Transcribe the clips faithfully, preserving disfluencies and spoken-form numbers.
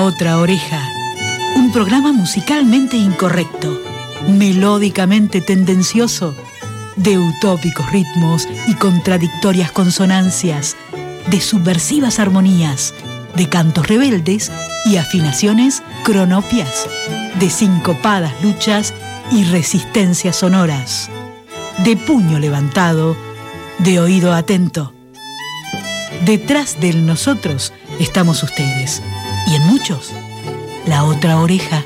La Otra Oreja, un programa musicalmente incorrecto, melódicamente tendencioso, de utópicos ritmos y contradictorias consonancias, de subversivas armonías, de cantos rebeldes y afinaciones cronopias, de sincopadas luchas y resistencias sonoras, de puño levantado, de oído atento. Detrás del nosotros estamos ustedes, y en muchos, la otra oreja.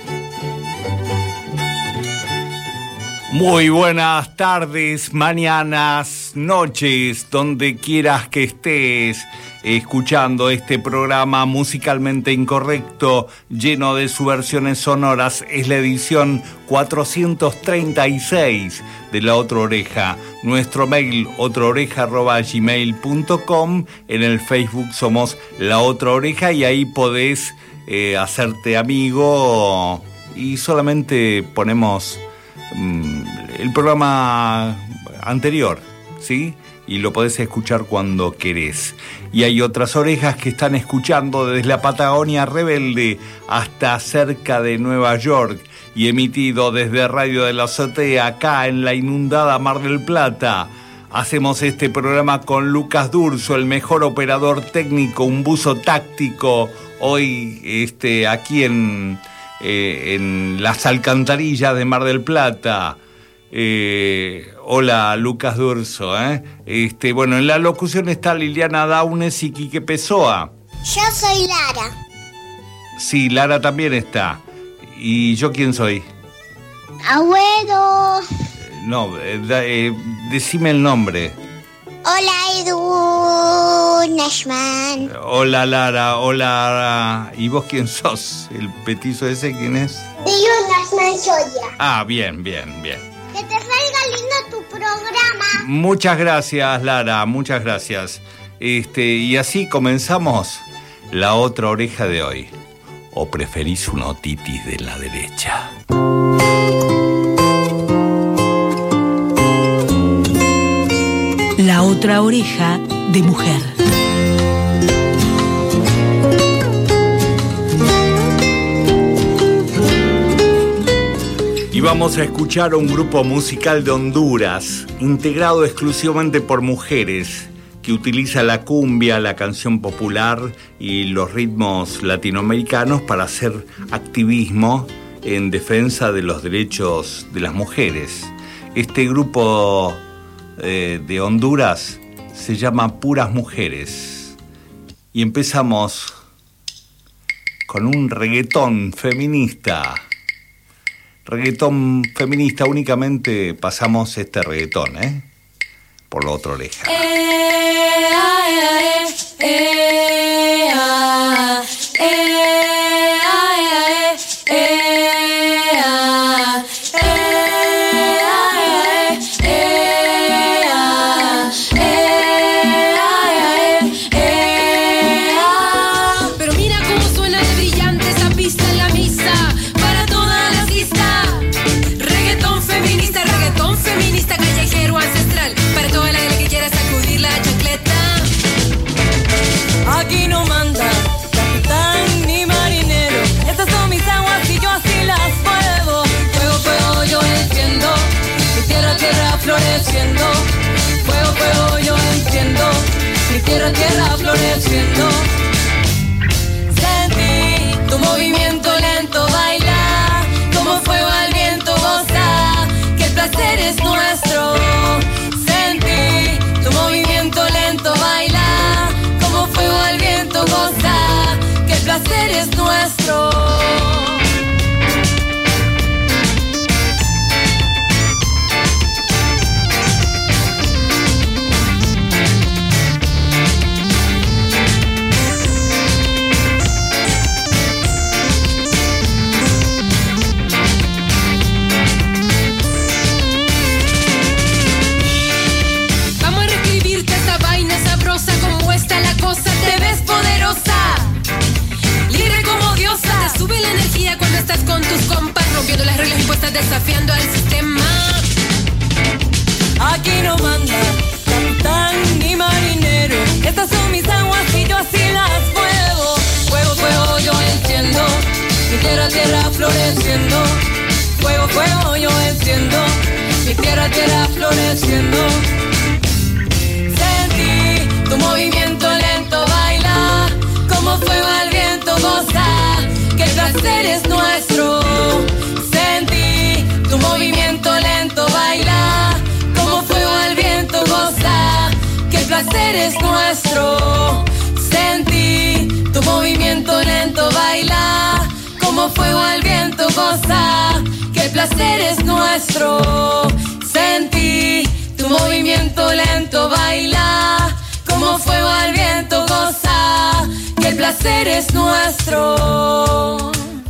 Muy buenas tardes, mañanas, noches, donde quieras que estés escuchando este programa musicalmente incorrecto, lleno de subversiones sonoras. Es la edición cuatrocientos treinta y seis de La Otra Oreja. Nuestro mail, otraoreja arroba gmail punto com. En el Facebook somos La Otra Oreja y ahí podés eh, hacerte amigo y solamente ponemos mm, el programa anterior, ¿sí? Y lo podés escuchar cuando querés. Y hay otras orejas que están escuchando desde la Patagonia rebelde hasta cerca de Nueva York y emitido desde Radio de la Azotea acá en la inundada Mar del Plata. Hacemos este programa con Lucas Durso, el mejor operador técnico, un buzo táctico, hoy este, aquí en, eh, en las alcantarillas de Mar del Plata. Eh, hola Lucas Durso, ¿eh? Este, bueno, en la locución está Liliana Daunes y Quique Pessoa. Yo soy Lara. Sí, Lara también está. ¿Y yo quién soy? Abuelo. Eh, no, eh, da, eh, decime el nombre. Hola Edu Nashman. Hola Lara, hola. ¿Y vos quién sos? ¿El petizo ese quién es? Edu Nashman Soya. Ah, bien, bien, bien. Que te salga lindo tu programa. Muchas gracias, Lara, muchas gracias. Este, y así comenzamos La Otra Oreja de hoy. ¿O preferís una otitis de la derecha? La Otra Oreja de mujer. Y vamos a escuchar a un grupo musical de Honduras, integrado exclusivamente por mujeres, que utiliza la cumbia, la canción popular y los ritmos latinoamericanos para hacer activismo en defensa de los derechos de las mujeres. Este grupo eh, de Honduras se llama Puras Mujeres. Y empezamos con un reggaetón feminista. Reggaetón feminista, únicamente pasamos este reggaetón, ¿eh? Por La Otra Oreja. Eh, ah, eh, eh, ah, eh, ah, eh, eh, ah, pero mira cómo suena de brillante esa pista en la misa. Para toda la lista. Reggaetón feminista, reggaetón feminista, callejero ancestral. Para toda la que quiera sacudir la chancleta. Aquí no manda capitán ni marinero. Estas son mis aguas y yo así las puedo. Fuego, fuego, yo enciendo. Mi tierra, tierra floreciendo. Fuego, fuego, yo enciendo. Mi tierra, tierra floreciendo. Sentí tu movimiento lento, baila. Como fuego al viento, goza. Que el placer es nuestro. Sentí tu movimiento lento, baila. Como fuego al viento, goza. Que el placer es nuestro. Sube la energía cuando estás con tus compas, rompiendo las reglas impuestas, desafiando al sistema. Aquí no manda capitán ni marinero. Estas son mis aguas y yo así las puedo. Fuego, fuego, yo enciendo. floreciendo. Fuego, fuego yo enciendo. Mi tierra, tierra floreciendo. Sentí tu movimiento lento, baila como fuego al viento, goza que el placer es nuestro. Sentí tu movimiento lento, baila como fuego al viento, goza que el placer es nuestro. Sentí tu movimiento lento, baila como fuego al viento, goza que el placer es nuestro. Sentí tu movimiento lento, baila como fuego al viento, goza que el placer es nuestro.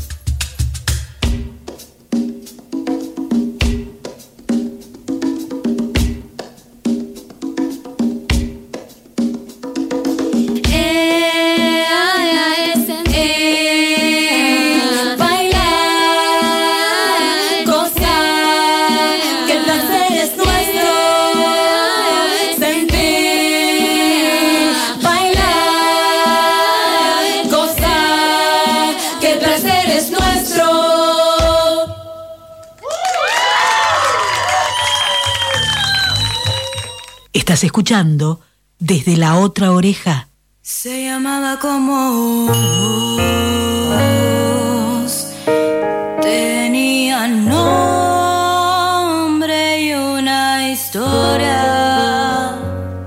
Estás escuchando Desde la Otra Oreja. Se llamaba como vos, tenía nombre y una historia.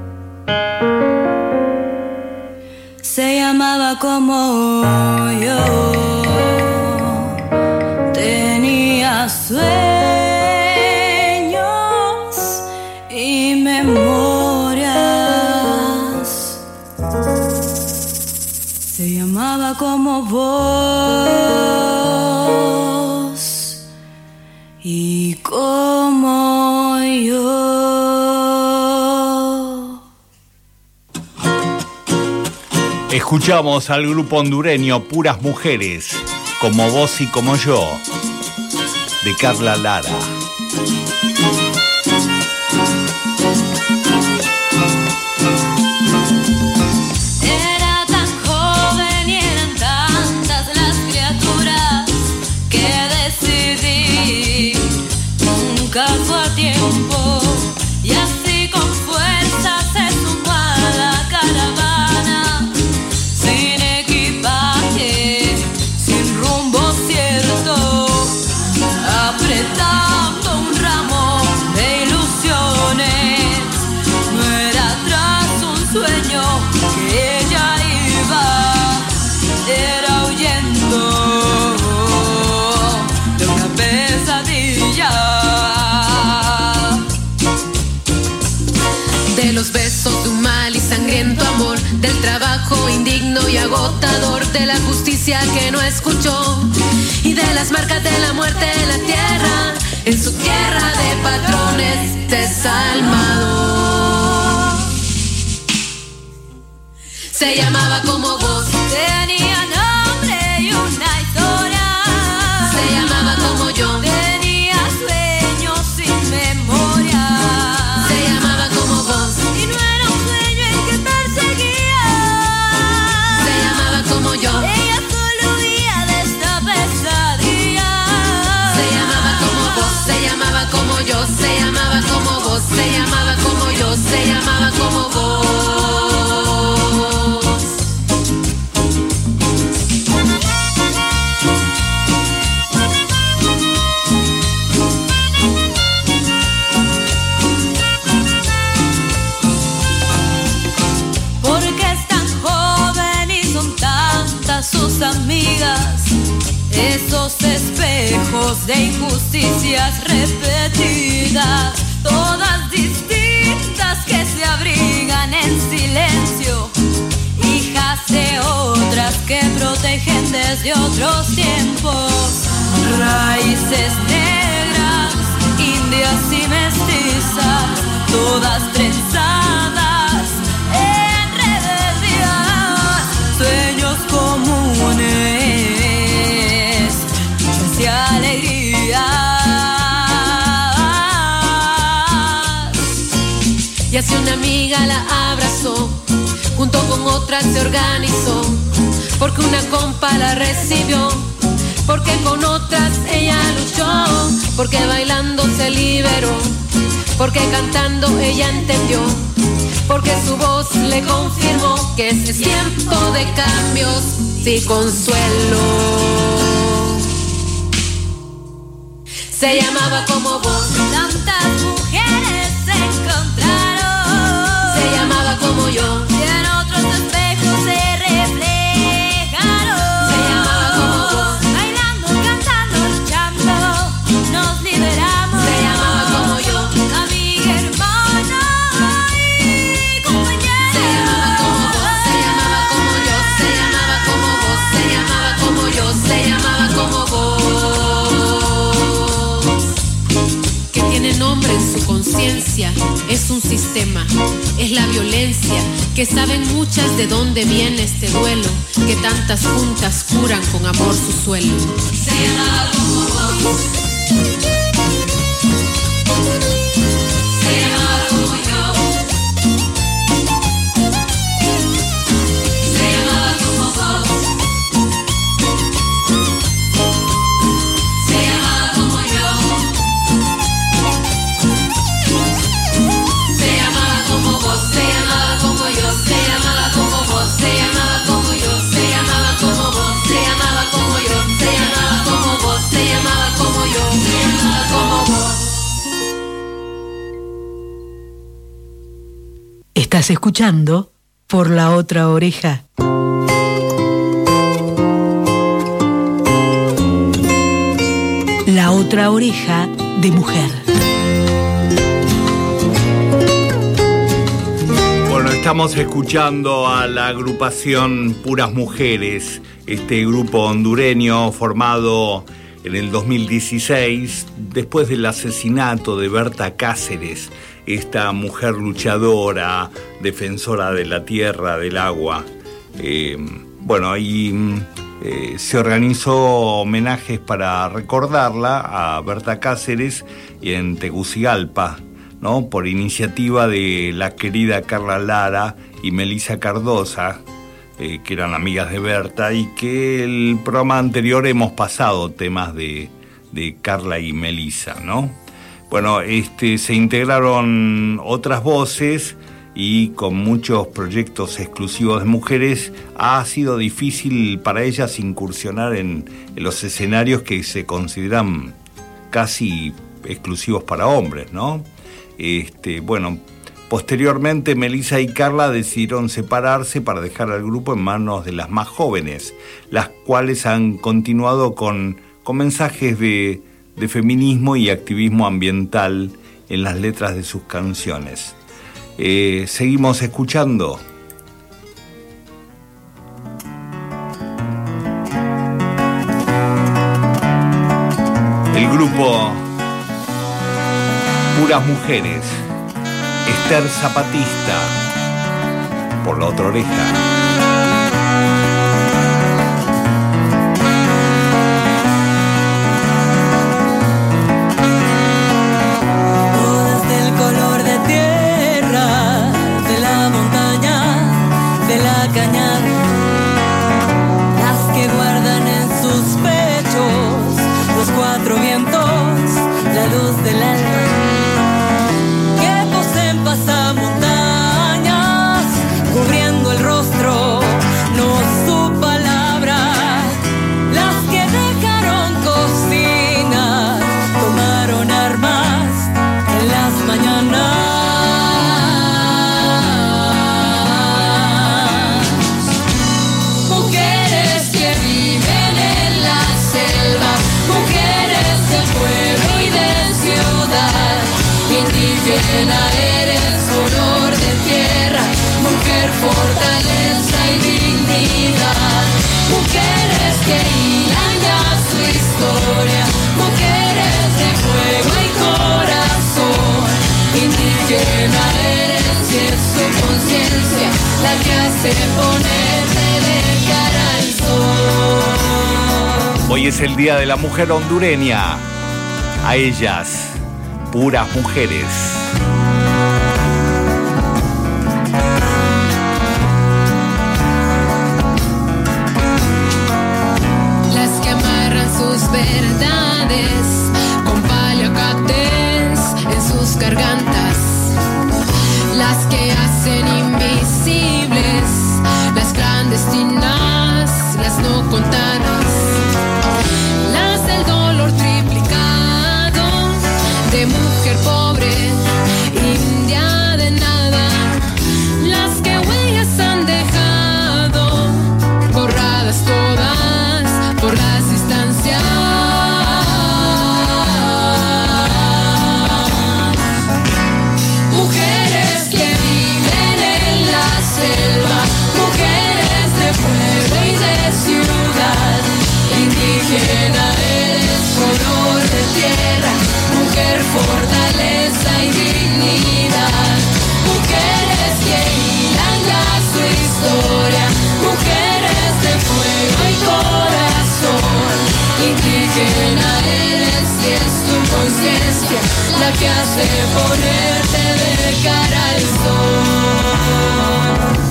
Se llamaba como yo, tenía sueños y memorias. Se llamaba como vos y como yo. Escuchamos al grupo hondureño Puras Mujeres, como vos y como yo, de Carla Lara. Fue a tiempo y así con fuerza se sumó a la caravana, sin equipaje, sin rumbo cierto, apretando un ramo de ilusiones. No era atrás un sueño que ella iba, era huyendo de una pesadilla. De los besos de un mal y sangriento amor, del trabajo indigno y agotador, de la justicia que no escuchó y de las marcas de la muerte en la tierra, en su tierra de patrones desalmados. Se llamaba como vos, tenía nombre y una historia. Se llamaba como yo, tenía sueños sin memoria. Se llamaba como vos y no era un sueño el que perseguía. Se llamaba como yo, ella solo huía de esta pesadilla. Se llamaba como vos, se llamaba como yo, se llamaba como vos, se llamaba como yo, se llamaba como vos. Sus amigas, esos espejos de injusticias repetidas, todas distintas que se abrigan en silencio, hijas de otras que protegen desde otros tiempos, raíces negras, indias y mestizas, todas trenzadas en rebeldía, sueños comunes, luchas y alegrías. Y así una amiga la abrazó, junto con otra se organizó, porque una compa la recibió porque con otras ella luchó, porque bailando se liberó, porque cantando ella entendió, porque su voz le confirmó que es tiempo de cambios y consuelo. Se llamaba como vos, tantas mujeres se encontraron. Se llamaba como yo, y en otros espejos se reflejaron. Se llamaba como vos, bailando, cantando, luchando, nos liberamos. Se llamaba como yo, amiga, hermana y compañera. Se llamaba como vos, se llamaba como yo, se llamaba como vos, se llamaba como yo, se llamaba como vos. Tiene nombre en su conciencia, es un sistema, es la violencia, que saben muchas de dónde viene este duelo, que tantas juntas curan con amor su suelo. Se llamaba como vos, se llamaba como yo, se llamaba como vos, se llamaba como yo. Se llamaba como vos, se llamaba como yo, se llamaba como vos, se llamaba como yo, se llamaba como vos, se llamaba como yo, se llamaba como vos, se llamaba como yo, se llamaba como vos. Estás escuchando Por la Otra Oreja. La Otra Oreja de Mujer. Estamos escuchando a la agrupación Puras Mujeres, este grupo hondureño formado en el dos mil dieciséis, después del asesinato de Berta Cáceres, esta mujer luchadora, defensora de la tierra, del agua. Eh, bueno, ahí eh, se organizó homenajes para recordarla a Berta Cáceres en Tegucigalpa, ¿no? Por iniciativa de la querida Carla Lara y Melissa Cardosa, eh, que eran amigas de Berta, y que el programa anterior hemos pasado temas de, de Carla y Melissa, ¿no? Bueno, este, se integraron otras voces y con muchos proyectos exclusivos de mujeres ha sido difícil para ellas incursionar en, en los escenarios que se consideran casi exclusivos para hombres, ¿no? Este, bueno, posteriormente Melissa y Carla decidieron separarse para dejar al grupo en manos de las más jóvenes, las cuales han continuado con, con mensajes de, de feminismo y activismo ambiental en las letras de sus canciones. Eh, seguimos escuchando. El grupo Puras Mujeres, Esther Zapatista, Por la Otra Oreja. Eres olor de tierra, mujer, fortaleza y dignidad. Mujeres que hilan ya su historia, mujeres de fuego y corazón. Indígena eres y es su conciencia la que hace ponerte de cara al sol. Hoy es el Día de la Mujer hondureña. A ellas, Puras Mujeres. Las que amarran su Indígena eres y es tu conciencia la que hace ponerte de cara al sol.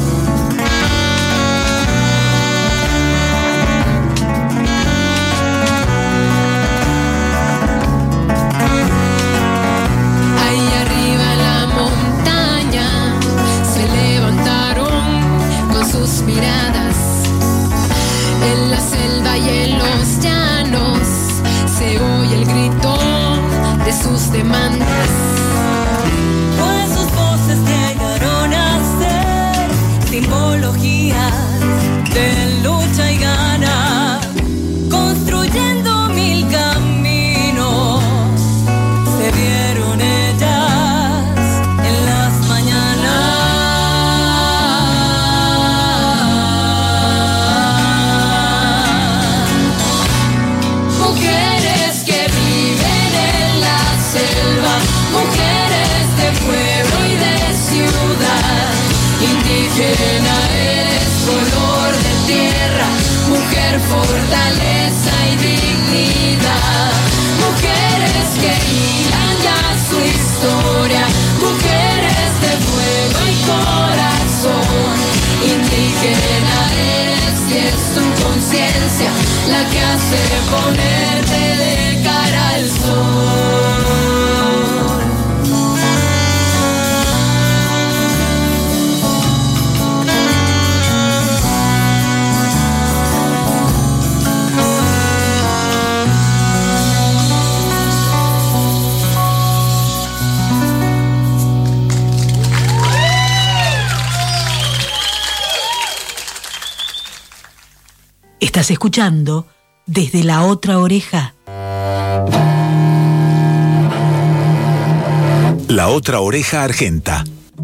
Miradas en la selva y en los llanos se oye el grito de sus demandas. Pues sus voces llegaron a ser simbologías de lucha y gana, construyendo mil caminos. Se vieron ellas en las mañanas. Mujeres de pueblo y de ciudad, indígena eres color de tierra, mujer fortaleza y dignidad. Mujeres que hilan ya su historia, mujeres de fuego y corazón. Indígena eres y es tu conciencia la que hace ponerte de cara al sol. Estás escuchando Desde la Otra Oreja. La Otra Oreja Argenta.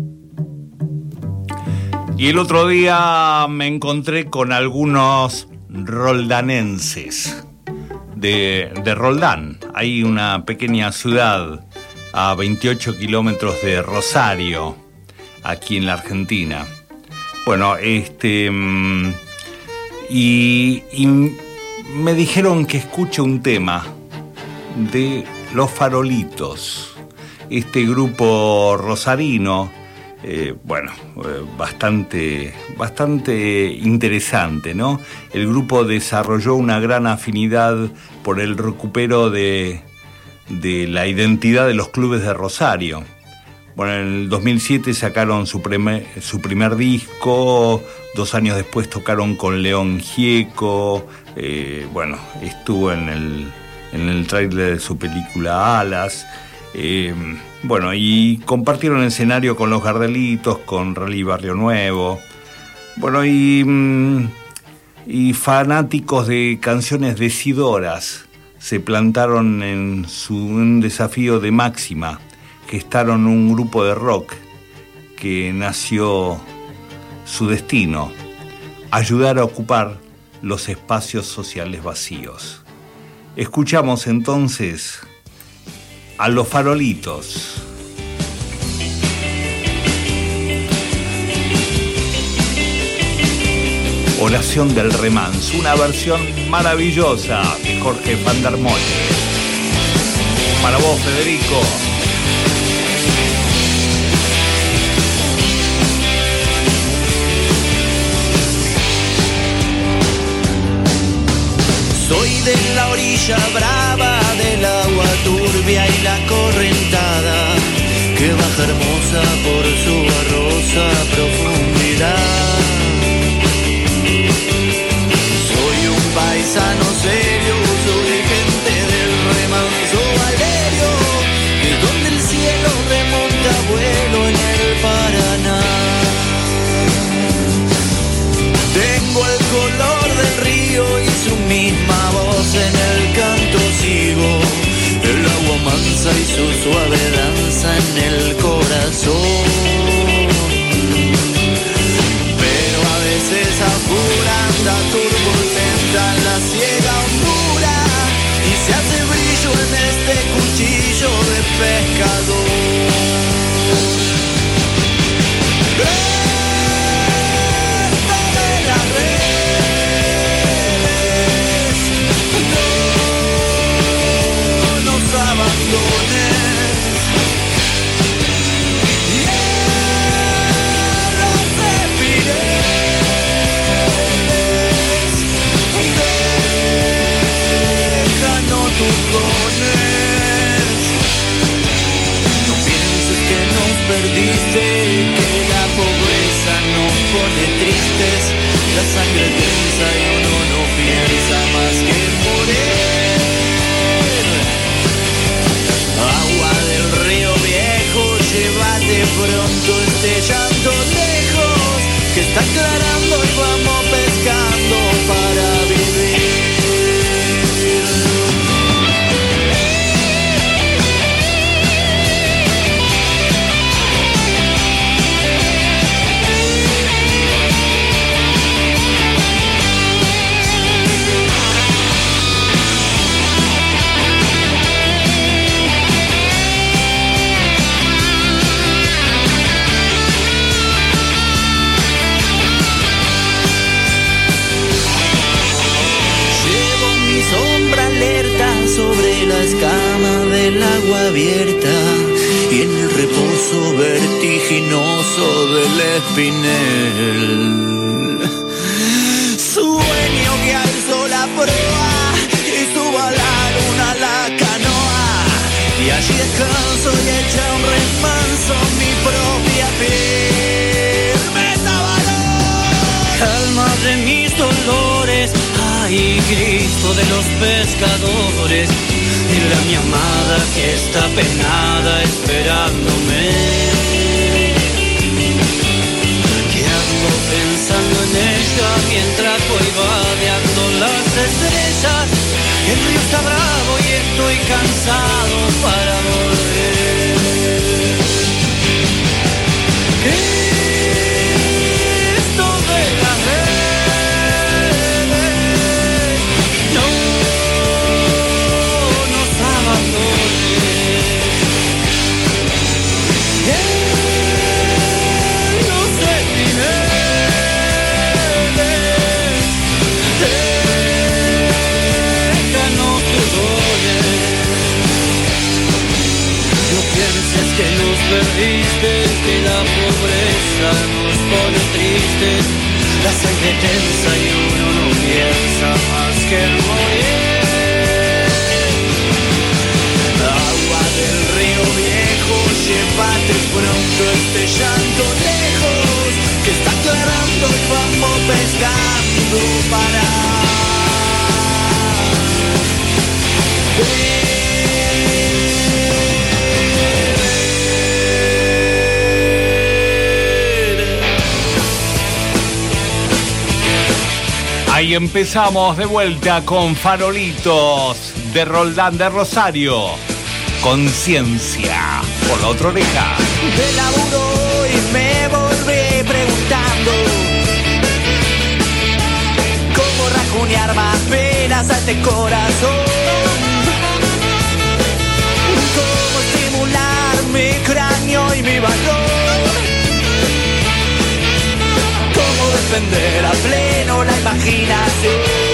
Y el otro día me encontré con algunos roldanenses de, de Roldán. Hay una pequeña ciudad a veintiocho kilómetros de Rosario, aquí en la Argentina. Bueno, este... Y, y me dijeron que escuche un tema de Los Farolitos, este grupo rosarino, eh, bueno, eh, bastante, bastante interesante, ¿no? El grupo desarrolló una gran afinidad por el recupero de, de la identidad de los clubes de Rosario. Bueno, en el dos mil siete sacaron su primer, su primer disco, dos años después tocaron con León Gieco, eh, bueno, estuvo en el, en el tráiler de su película Alas, eh, bueno, y compartieron escenario con Los Gardelitos, con Rally Barrio Nuevo, bueno, y, y fanáticos de canciones decidoras se plantaron en su, un desafío de Máxima. Gestaron un grupo de rock que nació su destino, ayudar a ocupar los espacios sociales vacíos. Escuchamos entonces a Los Farolitos. Oración del Remanso, una versión maravillosa de Jorge Van der Molle. Para vos, Federico. Soy de la orilla brava del agua turbia y la correntada que baja hermosa por su barrosa profundidad. Soy un paisano serio, soy gente del remanso Valerio, que es donde el cielo remonta vuelo en el Paraná. Tengo el color del río y su misma voz en el canto sigo, el agua mansa y su suave danza en el corazón. Pero a veces apura, anda turbulenta la ciega hondura y se hace brillo en este cuchillo de pescador. Esta de las redes, no. sé que la pobreza nos pone tristes, la sangre tensa y uno no piensa más que en morir. Agua del río viejo, llévate pronto este llanto lejos, que está aclarando y vamos pescando para vivir. Sobre la escama del agua abierta y en el reposo vertiginoso del espinel. Sueño que alzo la proa y subo a la luna la canoa, y allí descanso y echa un remanso mi propia piel. ¡Me valor! Calma de mis dolores, ay Cristo de los pescadores, dile a mi amada que está penada esperándome, que ando pensando en ella mientras voy vadeando las estrellas. El río está bravo y estoy cansado para volver. Cristo de las redes, no nos abandones. Él nos define, déjanos tus dones. No pienses que nos perdiste, que la pobreza nos pone tristes, la sangre tensa y uno no piensa más que en morir. Agua del río viejo, llévate pronto este llanto lejos, que está aclarando y vamos pescando para vivir. Ahí empezamos de vuelta con Farolitos de Roldán de Rosario. Conciencia por la otra oreja. De laburo y me volví preguntando cómo rajunear más penas a este corazón, cómo estimular mi cráneo y mi valor, cómo defender a pleno la imaginación,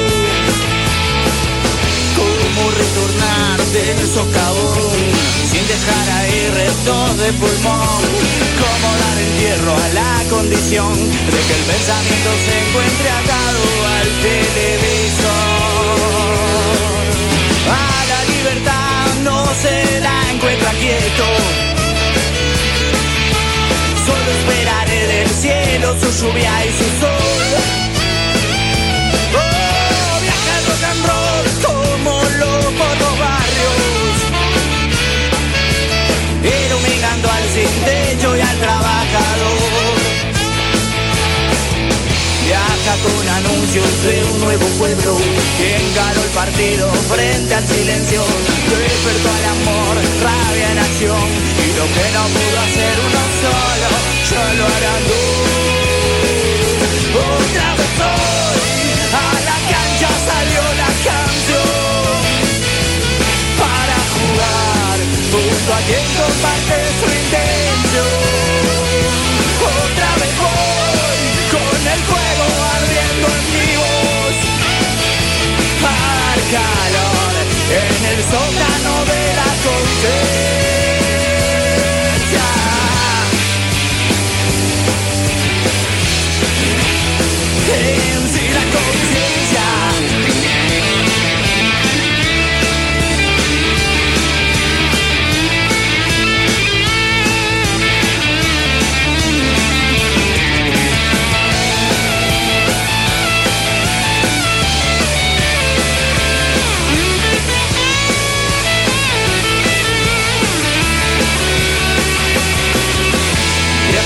cómo retornar del socavón sin dejar ahí restos de pulmón, cómo dar entierro a la condición de que el pensamiento se encuentre atado al televisor. A la libertad no se la encuentra quieto, solo esperaré del cielo su lluvia y su sol. Oh, viaja el rock and roll como loco por los barrios, iluminando al sin techo y al trabajador. Viaja con anuncios de un nuevo pueblo que encaró el partido frente al silencio, despertó al amor, rabia en acción, y lo que no pudo hacer uno solo, ya lo harán dos. Otra vez hoy a la cancha salió la canción para jugar junto a quien comparte su intención. Otra vez voy con el fuego ardiendo en mi voz, al calor en el sótano de la conciencia.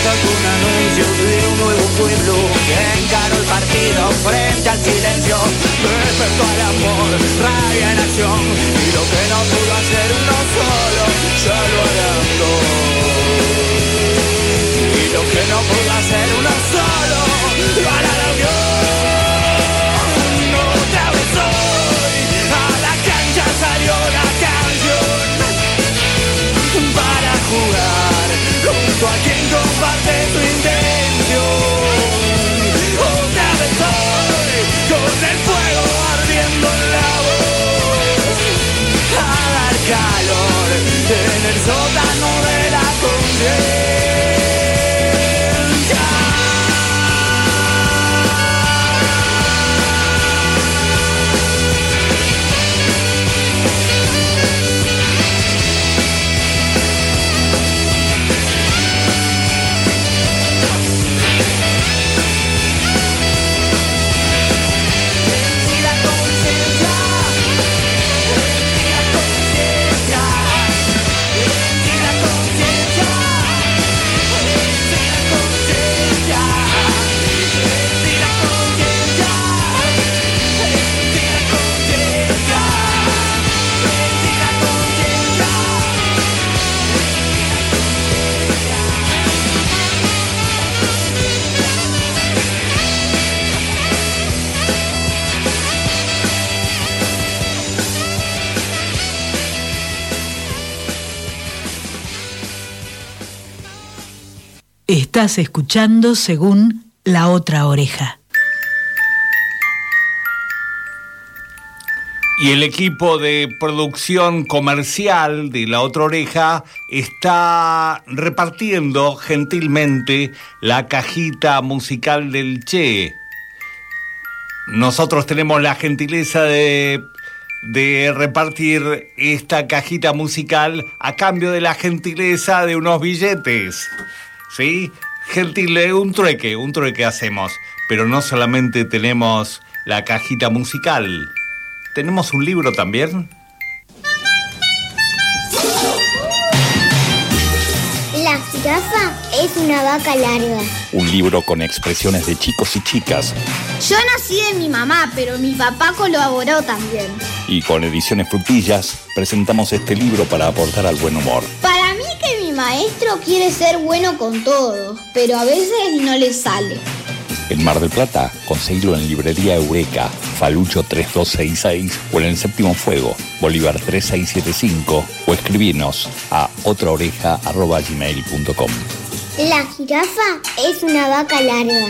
vieja con anuncios de un nuevo pueblo que encaró el partido frente al silencio. Despertó al amor, rabia en acción, y lo que no pudo hacer uno solo, ya lo harán dos. Y lo que no pudo hacer uno solo, lo hará la unión. Otra vez hoy, a la cancha salió la canción para jugar junto a quien comparte tu intención. Otra vez hoy, con el fuego ardiendo en la voz, a dar calor en el sótano de la conciencia. Estás escuchando Según La Otra Oreja. Y el equipo de producción comercial de La Otra Oreja está repartiendo gentilmente la cajita musical del Che. Nosotros tenemos la gentileza de, de repartir esta cajita musical a cambio de la gentileza de unos billetes. ¿Sí? Gentil, un trueque, un trueque hacemos. Pero no solamente tenemos la cajita musical. ¿Tenemos un libro también? La jirafa es una vaca larga. Un libro con expresiones de chicos y chicas. Yo nací de mi mamá, pero mi papá colaboró también. Y con Ediciones Frutillas presentamos este libro para aportar al buen humor. Para mí que mi maestro quiere ser bueno con todos, pero a veces no le sale. En Mar del Plata, conseguilo en Librería Eureka, Falucho tres dos seis seis o en el Séptimo Fuego, Bolívar tres seis siete cinco o escribinos a otraoreja arroba gmail punto com. La jirafa es una vaca larga.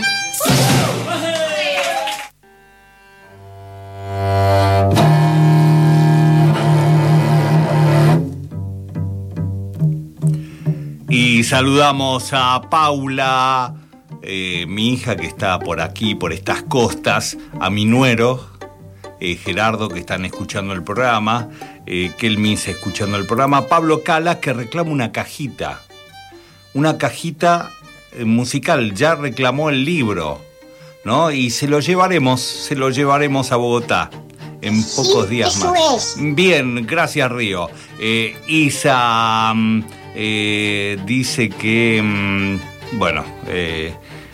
Y saludamos a Paula, eh, mi hija que está por aquí, por estas costas, a mi nuero, eh, Gerardo, que están escuchando el programa, eh, Kelmis escuchando el programa, Pablo Calas, que reclama una cajita, una cajita eh, musical, ya reclamó el libro, ¿no? Y se lo llevaremos, se lo llevaremos a Bogotá en pocos días eso más. Es. Bien, gracias Río. Eh, Isa... Eh, dice que, mmm, bueno, eh,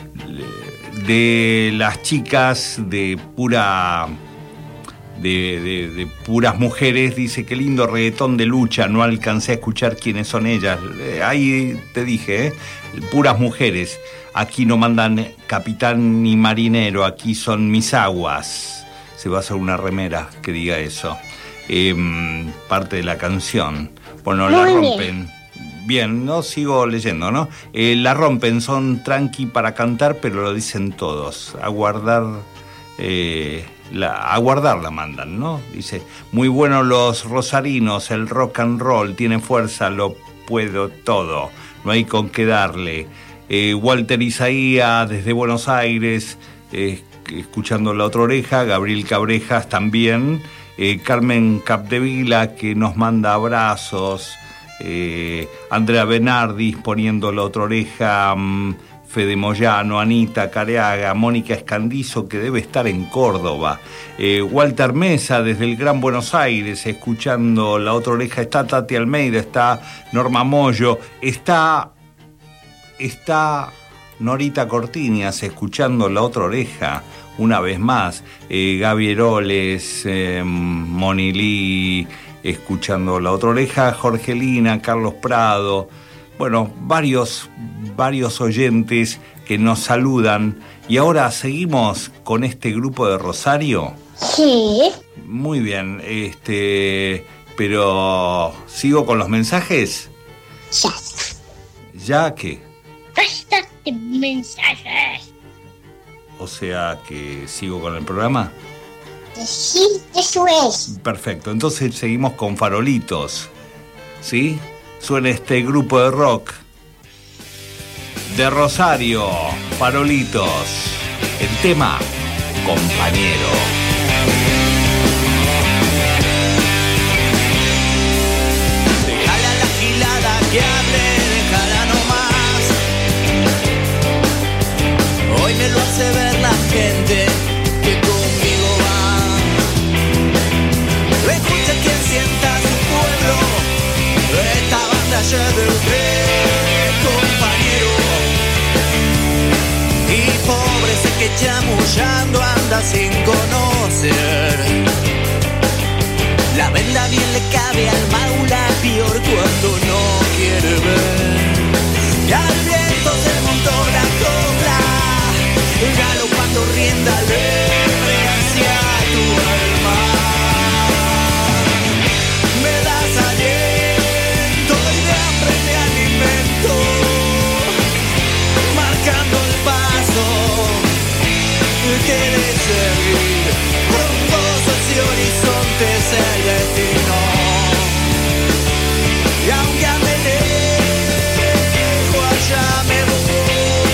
de las chicas de pura, de, de, de puras mujeres, dice que lindo reggaetón de lucha, no alcancé a escuchar quiénes son ellas. Eh, ahí te dije, eh, puras mujeres. Aquí no mandan capitán ni marinero, aquí son mis aguas. Se va a hacer una remera que diga eso. Eh, parte de la canción. Bueno, la rompen. Bien, no sigo leyendo, ¿no? Eh, la rompen, son tranqui para cantar, pero lo dicen todos. A guardar, eh, la, a guardar la mandan, ¿no? Dice, muy buenos los rosarinos, el rock and roll, tiene fuerza, lo puedo todo, no hay con qué darle. Eh, Walter Isaías, desde Buenos Aires, eh, escuchando La Otra Oreja, Gabriel Cabrejas también, eh, Carmen Capdevila, que nos manda abrazos, Eh, Andrea Bernardis poniendo La Otra Oreja, um, Fede Moyano, Anita Careaga, Mónica Escandizo, que debe estar en Córdoba, eh, Walter Mesa desde el Gran Buenos Aires escuchando La Otra Oreja, está Tati Almeida, está Norma Moyo, está está Norita Cortiñas escuchando La Otra Oreja, una vez más. Eh, Gaby Heroles, eh, Moni Lee escuchando La Otra Oreja, Jorgelina, Carlos Prado, bueno, varios, varios oyentes que nos saludan. Y ahora seguimos con este grupo de Rosario. Sí. Muy bien, este, pero ¿sigo con los mensajes? Ya. ¿Ya qué? Basta de mensajes. O sea que sigo con el programa. Sí, eso es. Perfecto, entonces seguimos con Farolitos. ¿Sí? Suena este grupo de rock de Rosario, Farolitos. El tema, Compañero. Déjala la gilada que hable, déjala nomás. Hoy me lo hace ver la gente que conmigo va. Escucha quien sienta su pueblo, esta banda ya de usted, compañero. Y pobre ese que chamullando anda sin conocer. La venda bien le cabe al maula, peor cuando no quiere ver. Y al viento se montó la copla, galopando rienda alegre hacia tu alma. Me das aliento y de hambre me alimento, marcando el paso que de seguir. Frondosos y horizontes el destino. Y aunque ande lejos, allá me voy.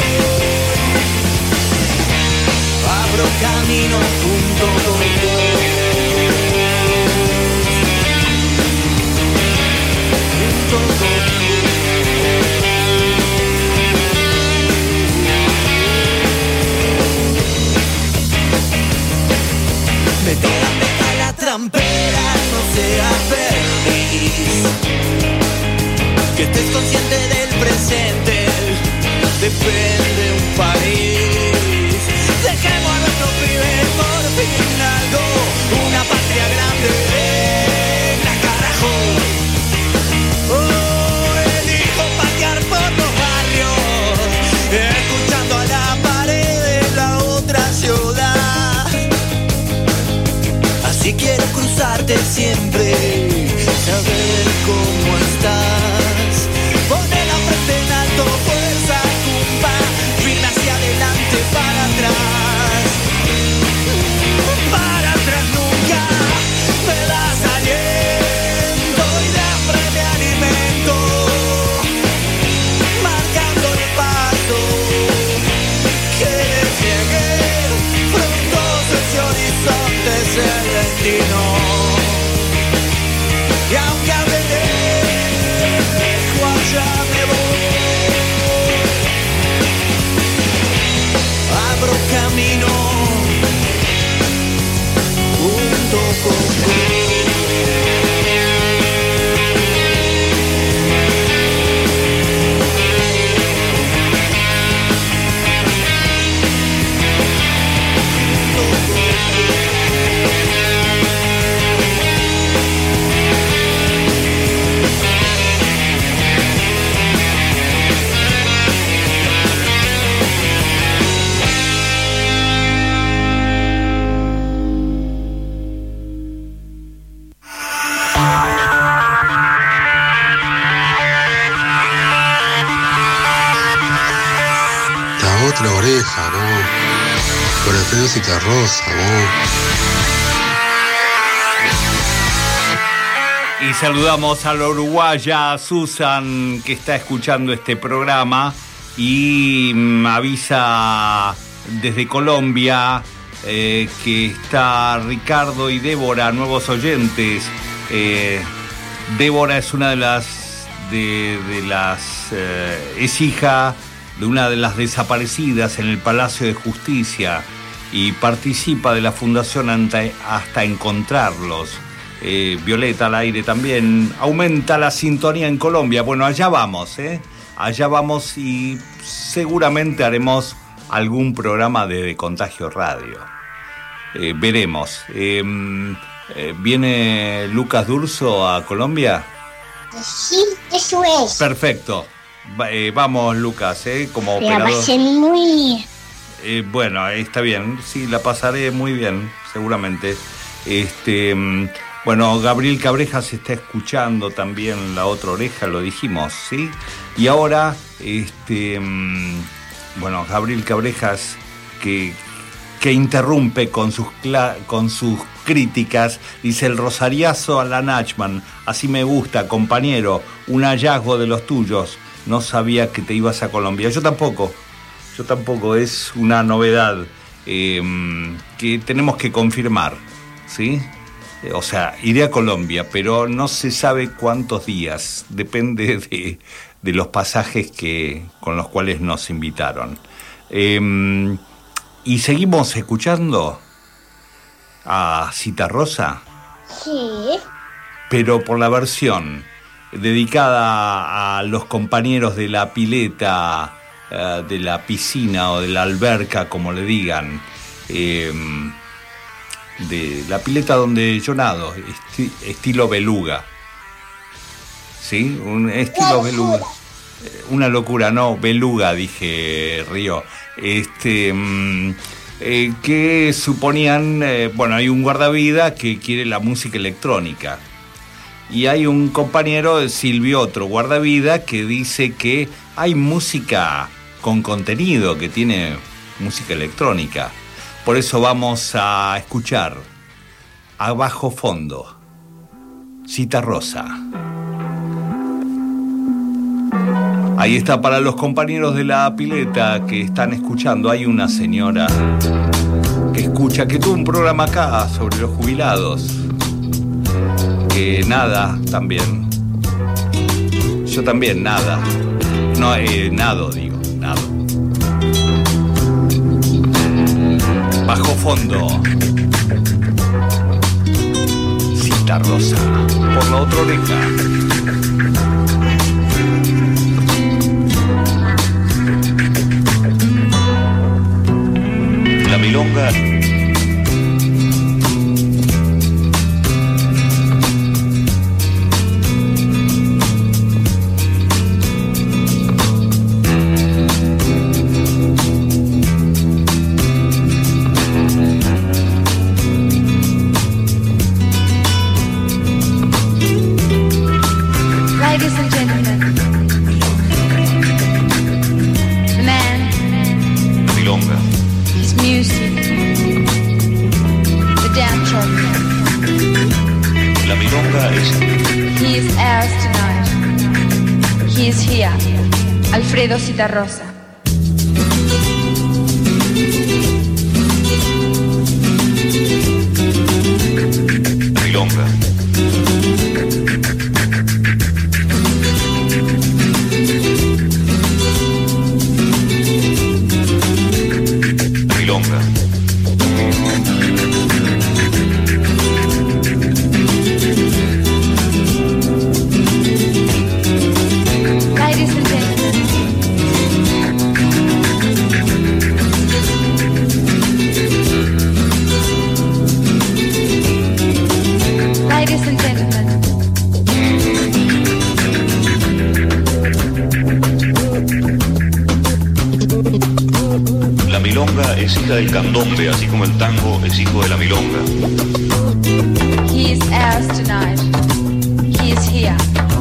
Abro camino junto con vos. Junto con vos. Me toca, pega la trampera, no seas feliz. Que estés consciente del presente, depende un país. Dejemos a nuestros pibes por fin algo, una patria grande, venga carajo. Oh, elijo patear por los barrios, escuchando a la pared de la otra ciudad. Así quiero cruzarte siempre, saber cómo estás. Poner la frente en alto, fuerza, cumpa, firme hacia adelante, para atrás. Para atrás nunca, me das aliento y de hambre me alimento, marcando el paso que llegué. Frondosos y horizontes el destino. Y aunque hable lejos, allá me voy. Abro camino junto con vos. Otra oreja, ¿no? Por el música rosa, ¿no? Y saludamos a la uruguaya Susan, que está escuchando este programa y me avisa desde Colombia eh, que está Ricardo y Débora, nuevos oyentes. Eh, Débora es una de las de, de las eh, es hija de una de las desaparecidas en el Palacio de Justicia y participa de la Fundación Hasta Encontrarlos. Eh, Violeta al aire también. Aumenta la sintonía en Colombia. Bueno, allá vamos, ¿eh? allá vamos y seguramente haremos algún programa de Contagio Radio. Eh, veremos. Eh, eh, ¿Viene Lucas D'Urso a Colombia? Sí, eso es. Perfecto. Va, eh, vamos, Lucas, ¿eh? Como La operador. pasé muy bien. Eh, bueno, está bien. Sí, la pasaré muy bien, seguramente. Este, bueno, Gabriel Cabrejas está escuchando también La Otra Oreja, lo dijimos, ¿sí? Y ahora, este, bueno, Gabriel Cabrejas que, que interrumpe con sus, con sus críticas, dice: el rosariazo a la Nachman, así me gusta, compañero, un hallazgo de los tuyos, no sabía que te ibas a Colombia. Yo tampoco, yo tampoco, es una novedad eh, que tenemos que confirmar, ¿sí? O sea, iré a Colombia, pero no se sabe cuántos días, depende de, de los pasajes que, con los cuales nos invitaron. Eh, y seguimos escuchando a Citarrosa, Sí. pero por la versión dedicada a los compañeros de la pileta, uh, de la piscina o de la alberca, como le digan, eh, de la pileta donde yo nado, esti- estilo beluga, ¿sí? Un estilo beluga. Una locura, no, beluga, dije, Río. Este, mmm, eh, que suponían, eh, bueno, hay un guardavida que quiere la música electrónica. Y hay un compañero, Silvio, otro guardavida, que dice que hay música con contenido, que tiene música electrónica. Por eso vamos a escuchar a bajo fondo Citarrosa. Ahí está para los compañeros de la pileta que están escuchando. Hay una señora que escucha, que tuvo un programa acá sobre los jubilados. Que nada, también. Yo también, nada. No, eh, nado, digo, nado. Bajo fondo. Citarrosa. Por la otra oreja. La milonga. Ladies and gentlemen, the man, La milonga. his music, the dance champion. La milonga es. He is ours tonight. He is here. Alfredo Citarrosa. La milonga. La milonga. Ladies and gentlemen, ladies and gentlemen, La milonga es hija del candombe, así como el tango es hijo de la milonga. he is ours tonight. He is here.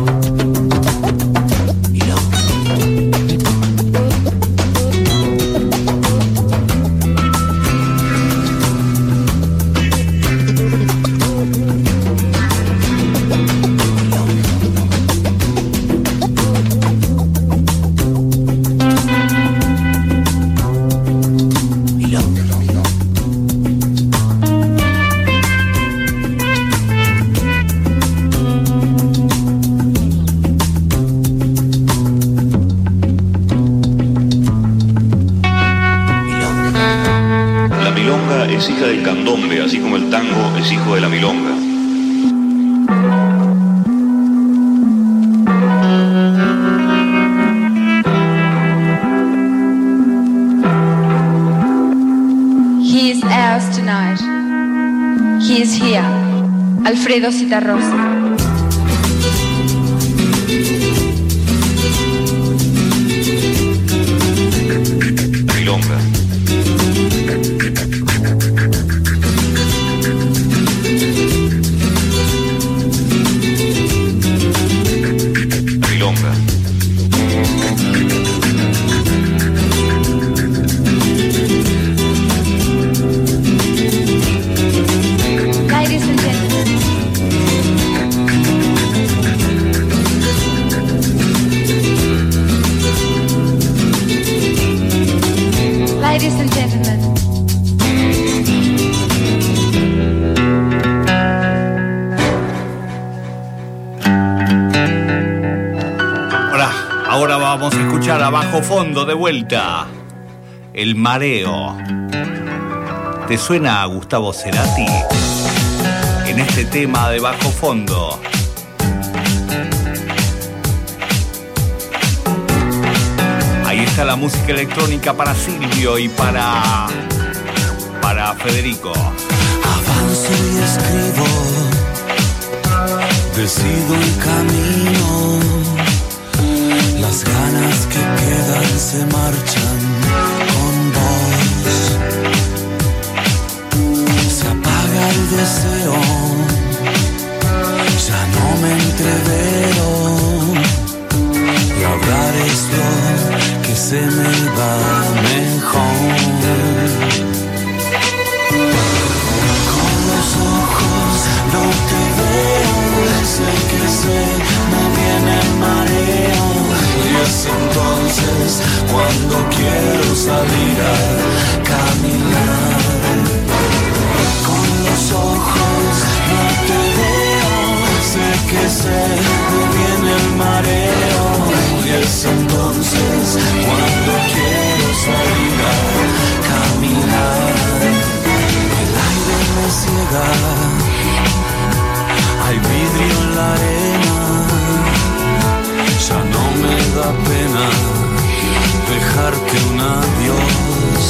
La milonga es hija del candombe, así como el tango es hijo de la milonga. Alfredo Citarrosa. Milonga. Milonga. Ladies and gentlemen. Ladies and gentlemen. Ahora, ahora vamos a escuchar a Bajo Fondo de vuelta. El Mareo. ¿Te suena a Gustavo Cerati? En este tema de Bajo Fondo. Ahí está la música electrónica para Silvio y para para Federico. Avanzo y escribo, decido el camino, las ganas que quedan se marchan con vos. Se apaga el deseo, ya no me entrevero, y hablar es lo que se me va mejor. Con los ojos no te veo, sé que se me viene el mareo, y es entonces cuando quiero salir a caminar. Con los ojos no te veo, sé que se me viene el mareo, y es entonces cuando quiero salir a caminar. El aire me ciega, hay vidrio en la arena, ya no me da pena dejarte un adiós.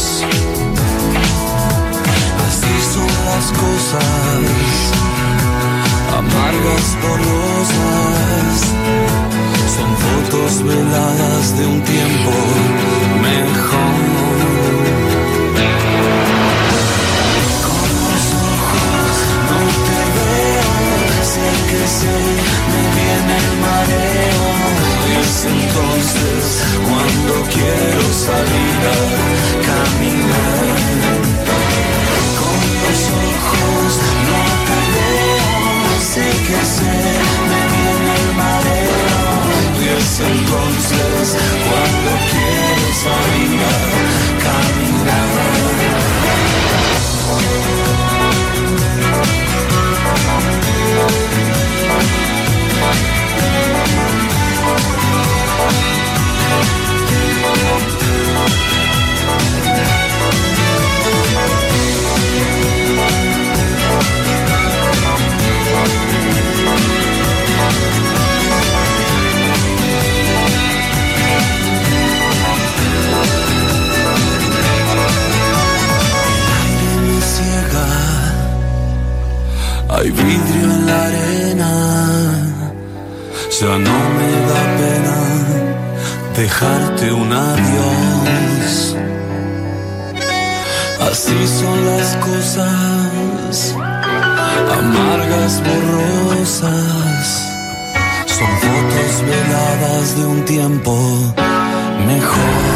Así son las cosas, amargas, dolorosas, son fotos veladas de un tiempo mejor. Con los ojos no te veo, sé que se me viene el mareo, y es entonces cuando quiero salir a caminar. Con los ojos no te veo, sé que se me viene el mareo, y es entonces cuando quiero salir a caminar. Hay vidrio en la arena, ya no me da pena dejarte un adiós. Así son las cosas, amargas, borrosas, son fotos veladas de un tiempo mejor.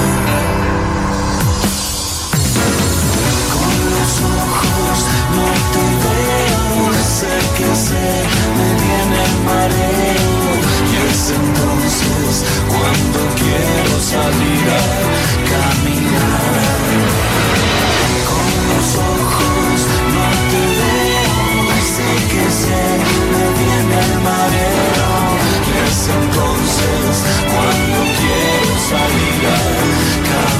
Con los ojos no te veo, sé que se me viene el mareo, y es entonces cuando quiero salir a caminar. Con los ojos no te veo, sé que se me viene el mareo, y es entonces cuando quiero salir a caminar.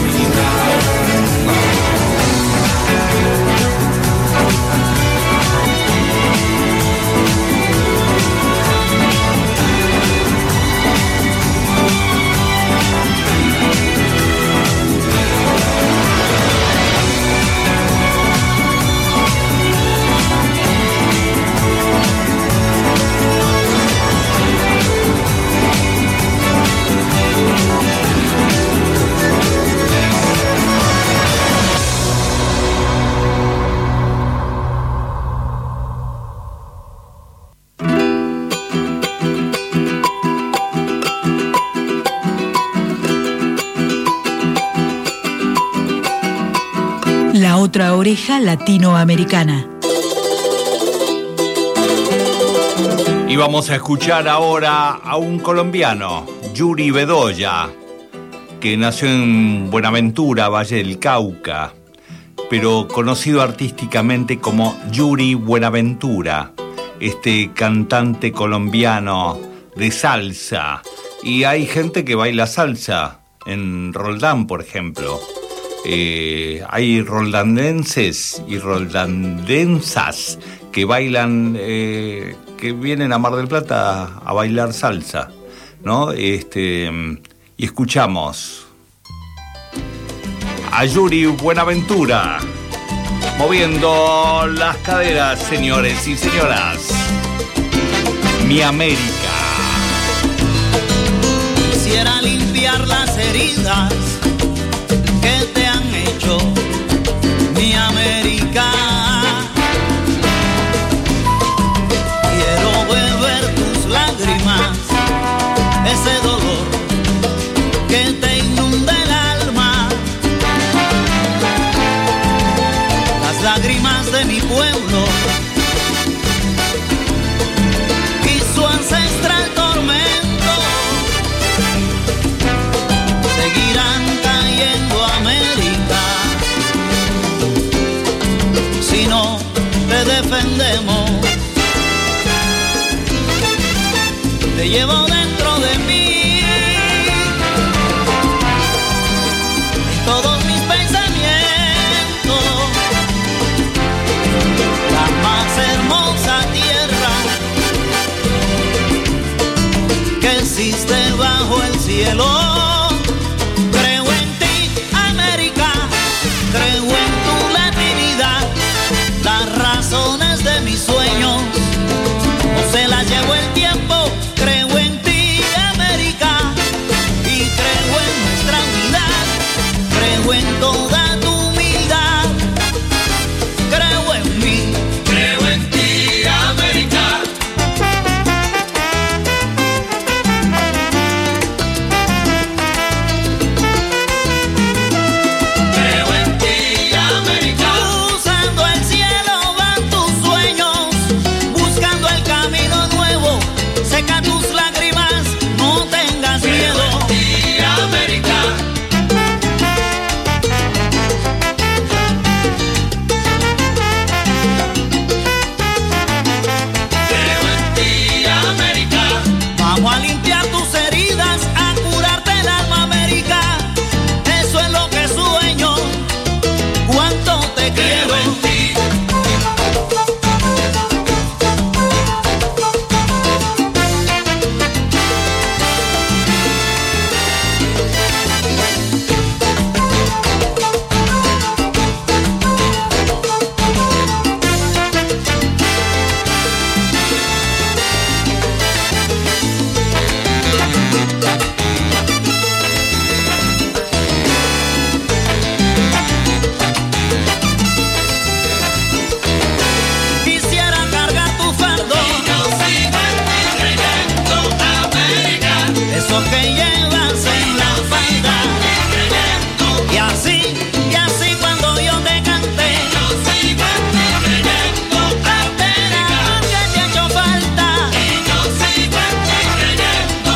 La otra oreja latinoamericana. Y vamos a escuchar ahora a un colombiano, Yuri Bedoya, que nació en Buenaventura, Valle del Cauca, pero conocido artísticamente como Yuri Buenaventura, este cantante colombiano de salsa. Y hay gente que baila salsa, en Roldán, por ejemplo. Eh, hay roldandenses y roldandensas que bailan, eh, que vienen a Mar del Plata a bailar salsa, ¿no? Este, y escuchamos a Yuri Buenaventura moviendo las caderas, señores y señoras. Mi América. Quisiera limpiar las heridas que te han hecho, mi América. Quiero beber tus lágrimas, ese dolor que te inunda el alma. Las lágrimas de mi pueblo y su ancestral tormento seguirán cayendo a América si no te defendemos. Te llevo dentro de mí, en todos mis pensamientos, la más hermosa tierra que existe bajo el cielo. Creo en ti, América, creo en tu latinidad, las razones de mis sueños no se las llevó el tiempo. Creo en ti, América, y creo en nuestra unidad, creo en toda tu humildad, creo en mí, creo en ti, América. Creo en ti, América. Cruzando el cielo van tus sueños, buscando el camino nuevo. Seca tus lágrimas, no tengas miedo. Creo en ti, América. Creo en ti, América. Vamos a limpiar tus heridas, a curarte el alma, América. Eso es lo que sueño. Cuánto te quiero. Creo en ti. Quisiera cargar tu fardo y yo sigo en ti creyendo, América. Eso que llevas en la falda, y así, y así cuando yo te cante, yo sigo en ti creyendo, América. Que te ha hecho falta, y yo sigo en ti creyendo.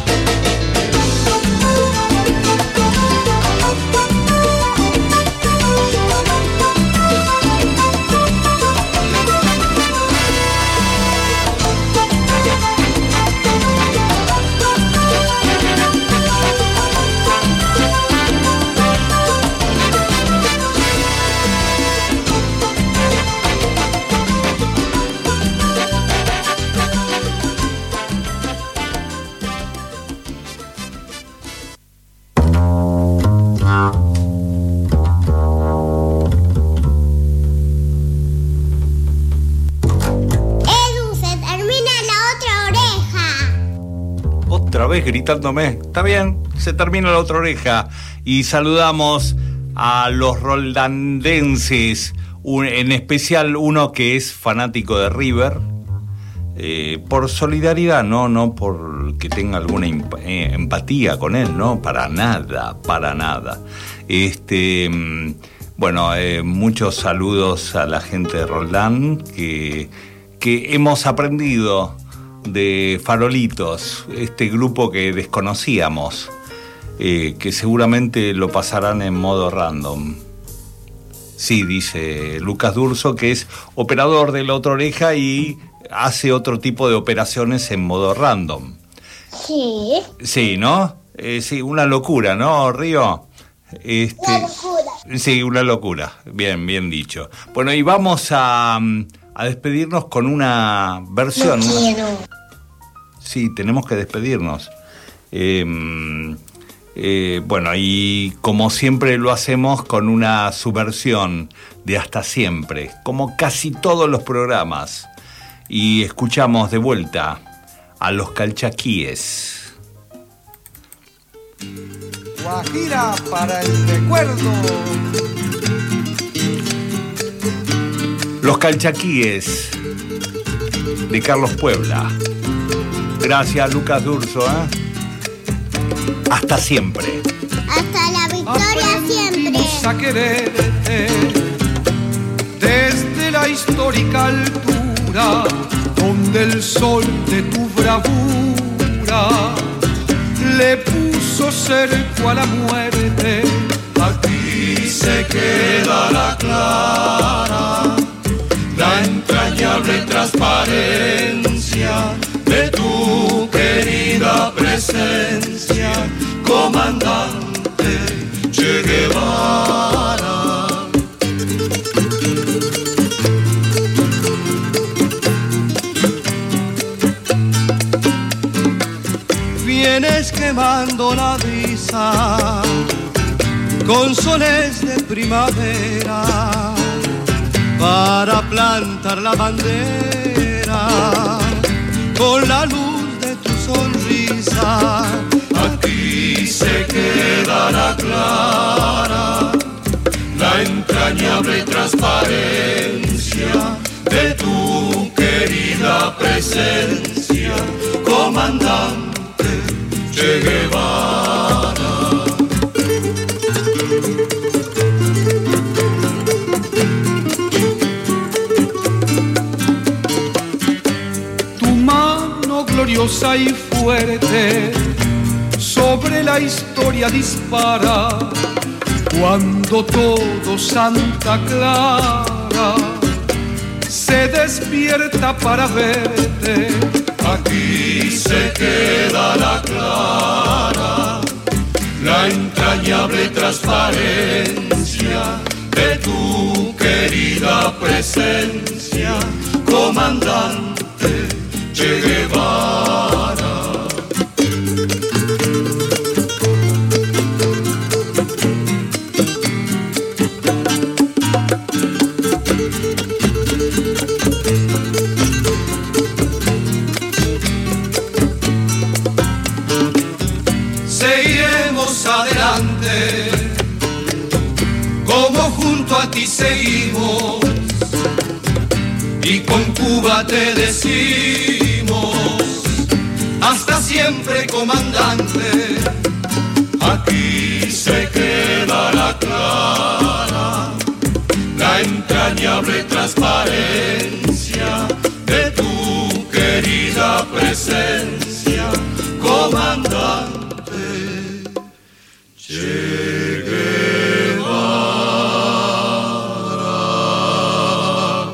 Edu, se termina la otra oreja. Otra vez gritándome. Está bien, se termina la otra oreja. Y saludamos a los roldandenses, un- en especial uno que es fanático de River, eh, por solidaridad, no, no por que tenga alguna imp- eh, empatía con él, no, para nada, para nada. Este, mm, Bueno, eh, muchos saludos a la gente de Roldán, que, que hemos aprendido de Farolitos, este grupo que desconocíamos, eh, que seguramente lo pasarán en modo random. Sí, dice Lucas Durso, que es operador de La Otra Oreja y hace otro tipo de operaciones en modo random. Sí. Sí, ¿no? Eh, sí, una locura, ¿no, Río? Este, una locura. Sí, una locura. Bien, bien dicho. Bueno, y vamos a, a despedirnos con una versión. No quiero. Sí, tenemos que despedirnos. Eh, eh, bueno, y como siempre lo hacemos con una subversión de Hasta Siempre, como casi todos los programas. Y escuchamos de vuelta a los Calchaquíes. Guajira para el recuerdo. Los Calchaquíes de Carlos Puebla. Gracias, Lucas Durso, ¿eh? Hasta siempre. Hasta la victoria siempre. A quererte desde la histórica altura donde el sol de tu bravura le puso cerco a la muerte. Aquí se queda la clara, la entrañable transparencia de tu querida presencia, comandante Che Guevara. Vienes quemando la brisa con soles de primavera para plantar la bandera con la luz de tu sonrisa. Aquí se queda la clara, la entrañable transparencia de tu querida presencia, comandante Che Guevara. Tu mano gloriosa y fuerte sobre la historia dispara cuando todo Santa Clara se despierta para verte. Aquí se queda la clara, la entrañable transparencia de tu querida presencia, comandante Che Guevara. Adelante, como junto a ti seguimos, y con Cuba te decimos, hasta siempre, comandante. Aquí se queda la clara, la entrañable transparencia de tu querida presencia, comandante Che Guevara.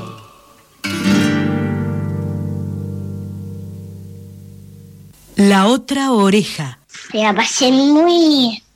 La Otra Oreja. Me la pasé muy bien.